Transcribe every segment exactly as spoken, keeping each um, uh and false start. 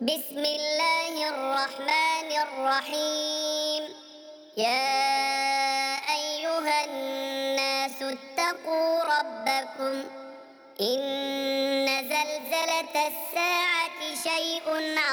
بسم الله الرحمن الرحيم. يا أيها الناس اتقوا ربكم، إن زلزلة الساعة شيء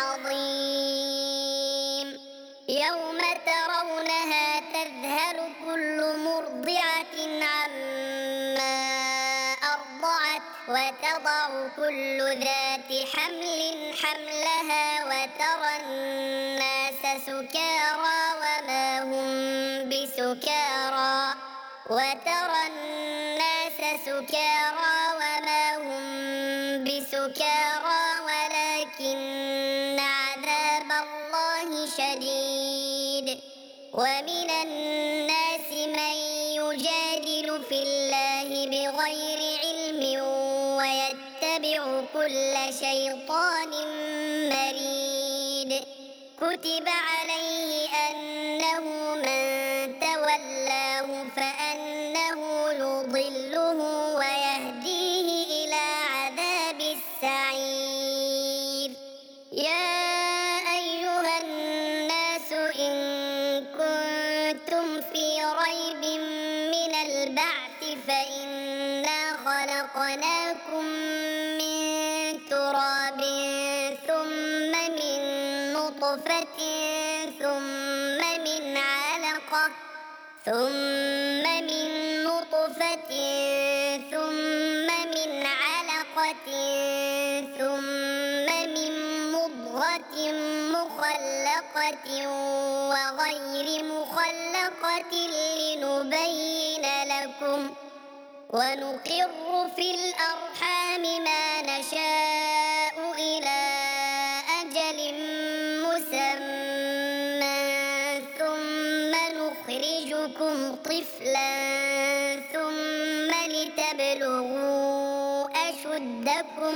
عظيم. يوم ترونها تذهل كل مرضعة عما أرضعت وتضع كل ذات حمل حملها وترى الناس سكارى وما هم بسكارى وترى الناس سكارى وما هم بسكارى ولكن عذاب الله شديد. ومن الناس من يجادل في الله بغير علم ويتبع كل شيطان مريد. كتب عليه أنه من تولاه فأنه يضله ويهديه إلى عذاب السعير. يا أيها الناس إن كنتم في ريب من البعث فإنا خلقناكم من تراب ثم من نطفة ثم من علقة ثم من نطفة ثم من علقة ثم من مضغة مخلقة وغير مخلقة لنبين لكم ونقر في الأرحام ما نشاء إلى أجل مسمى ثم نخرجكم طفلا ثم لتبلغوا أشدكم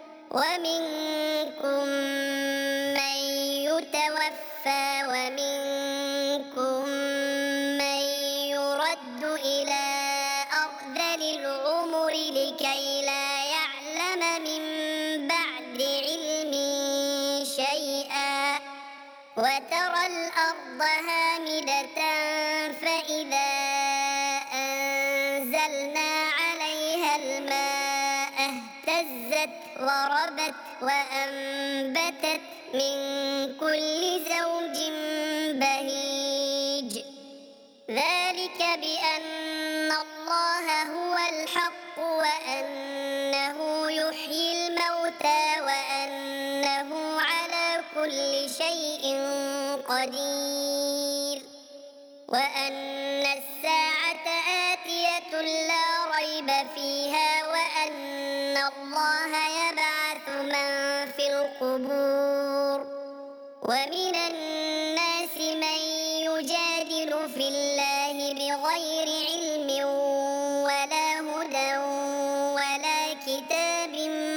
ومنكم من يتوفى ومنكم من يرد إلى أرذل العمر لكي لا يعلم من بعد علم شيئا. وترى الأرض هامدة فإذا أنزلنا عليها الماء اهتزت وربت وأنبتت من كل زوج بهيج. ذلك بأن الله هو الحق وأنه يحيي الموتى وأنه على كل شيء قدير وأن الساعة آتية لا ريب فيها وأن الله يبعث من في القبور. ومن الناس من يجادل في الله بغير علم ولا هدى ولا كتاب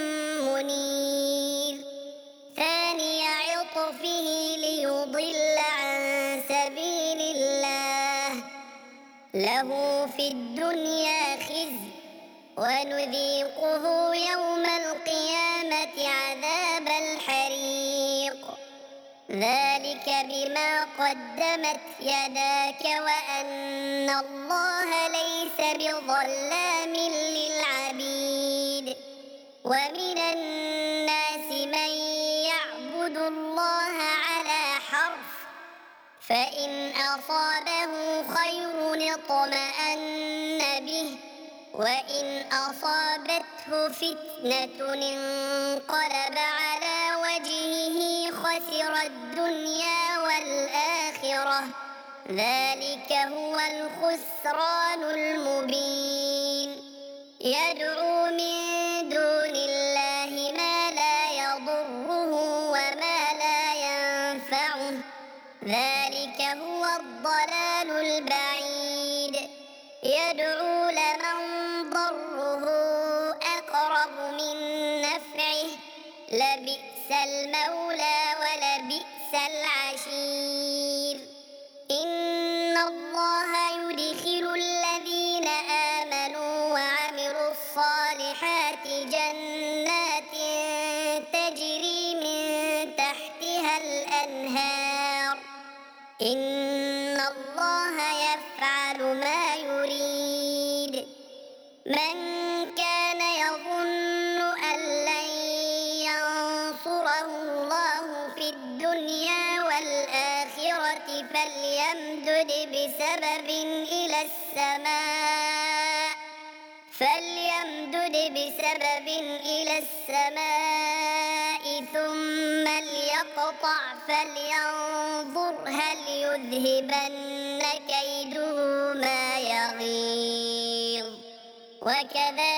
منير. ثاني عطفه ليضل عن سبيل الله له في الدنيا خزي ونذيقه يوم القيامة عذاب الحريق. ذلك بما قدمت يداك وأن الله ليس بظلام للعبيد. ومن الناس من يعبد الله على حرف فإن أصابه خير اطمأن به وإن أصابته فتنة انقلب على وجهه خسر الدنيا والآخرة. ذلك هو الخسران المبين. يدعو من دون الله ما لا يضره وما لا ينفعه. ذلك هو الضلال البعيد. يدعو لمن ضره أقرب من نفعه لبئس المولى ولبئس العشير. إن الله يدخل الذين آمنوا وعملوا الصالحات جنات تجري من تحتها الأنهار إن الله يفعل ما يريد من كان يظن أن لن ينصره الله في الدنيا والآخرة فليمدد بسبب إلى السماء فليمدد بسبب إلى السماء ثم ليقطع فلينظر هل يذهبن كيده ما يغيظ وكذلك